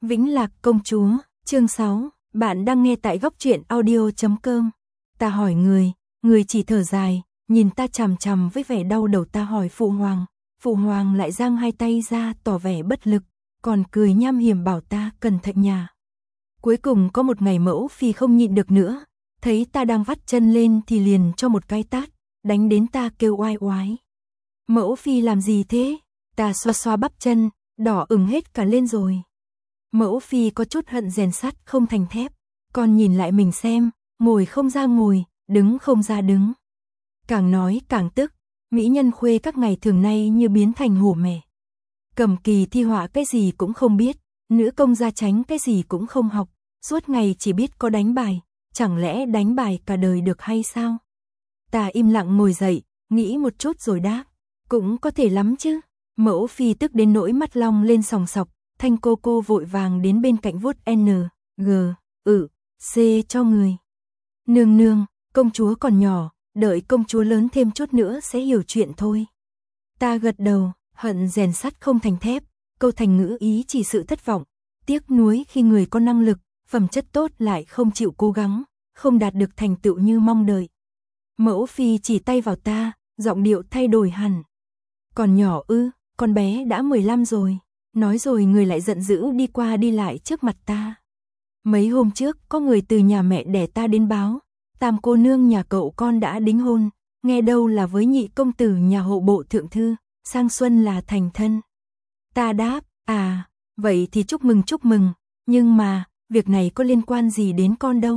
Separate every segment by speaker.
Speaker 1: Vĩnh Lạc công chúa, chương 6, bạn đang nghe tại góc truyện audio.com. Ta hỏi người chỉ thở dài, nhìn ta chằm chằm với vẻ đau đầu. Ta hỏi Phụ Hoàng lại giang hai tay ra tỏ vẻ bất lực, còn cười nham hiểm bảo ta cẩn thận nhà. Cuối cùng có một ngày Mẫu Phi không nhịn được nữa, thấy ta đang vắt chân lên thì liền cho một cái tát, đánh đến ta kêu oai oái. Mẫu Phi làm gì thế? Ta xoa xoa bắp chân, đỏ ửng hết cả lên rồi. Mẫu Phi có chút hận rèn sắt không thành thép, con nhìn lại mình xem, ngồi không ra ngồi, đứng không ra đứng. Càng nói càng tức, mỹ nhân khuê các ngày thường nay như biến thành hổ mẻ. Cầm kỳ thi họa cái gì cũng không biết, nữ công gia chánh cái gì cũng không học, suốt ngày chỉ biết có đánh bài, chẳng lẽ đánh bài cả đời được hay sao? Ta im lặng ngồi dậy, nghĩ một chút rồi đáp, cũng có thể lắm chứ. Mẫu Phi tức đến nỗi mắt long lên sòng sọc, Thanh cô vội vàng đến bên cạnh vuốt N, G, C cho người. Nương nương, công chúa còn nhỏ, đợi công chúa lớn thêm chút nữa sẽ hiểu chuyện thôi. Ta gật đầu, hận rèn sắt không thành thép, câu thành ngữ ý chỉ sự thất vọng, tiếc nuối khi người có năng lực, phẩm chất tốt lại không chịu cố gắng, không đạt được thành tựu như mong đợi. Mẫu Phi chỉ tay vào ta, giọng điệu thay đổi hẳn. Còn nhỏ ư, con bé đã 15 rồi. Nói rồi người lại giận dữ đi qua đi lại trước mặt ta. Mấy hôm trước có người từ nhà mẹ đẻ ta đến báo, Tam cô nương nhà cậu con đã đính hôn, nghe đâu là với nhị công tử nhà hộ bộ thượng thư, sang xuân là thành thân. Ta đáp, à, vậy thì chúc mừng, nhưng mà, việc này có liên quan gì đến con đâu.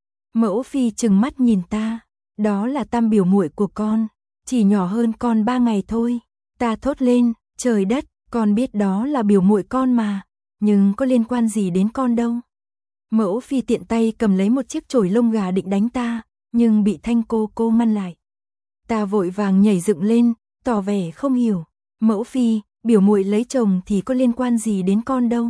Speaker 1: Mẫu Phi trừng mắt nhìn ta, đó là Tam biểu muội của con, chỉ nhỏ hơn con 3 ngày thôi. Ta thốt lên, trời đất, con biết đó là biểu muội con mà, nhưng có liên quan gì đến con đâu. Mẫu Phi tiện tay cầm lấy một chiếc chổi lông gà định đánh ta, nhưng bị Thanh cô ngăn lại. Ta vội vàng nhảy dựng lên, tỏ vẻ không hiểu. Mẫu Phi, biểu muội lấy chồng thì có liên quan gì đến con đâu.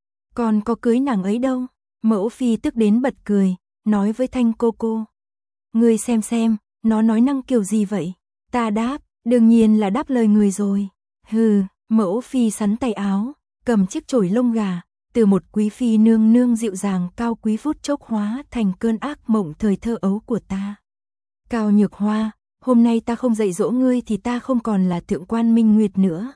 Speaker 1: Con có cưới nàng ấy đâu. Mẫu Phi tức đến bật cười, nói với Thanh cô. Ngươi xem, nó nói năng kiểu gì vậy? Ta đáp, đương nhiên là đáp lời người rồi. Hừ. Mẫu Phi sắn tay áo, cầm chiếc chổi lông gà, từ một quý phi nương nương dịu dàng cao quý phút chốc hóa thành cơn ác mộng thời thơ ấu của ta. Cao Nhược Hoa, hôm nay ta không dạy dỗ ngươi thì ta không còn là thượng quan Minh Nguyệt nữa.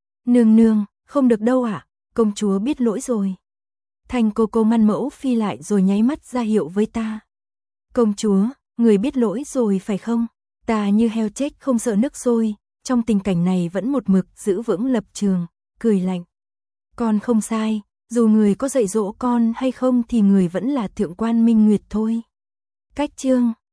Speaker 1: Nương, không được đâu ạ, công chúa biết lỗi rồi. Thanh cô ngăn Mẫu Phi lại rồi nháy mắt ra hiệu với ta. Công chúa, người biết lỗi rồi phải không? Ta như heo chết không sợ nước sôi. Trong tình cảnh này vẫn một mực giữ vững lập trường, cười lạnh. Con không sai, dù người có dạy dỗ con hay không thì người vẫn là thượng quan Minh Nguyệt thôi. Cách chương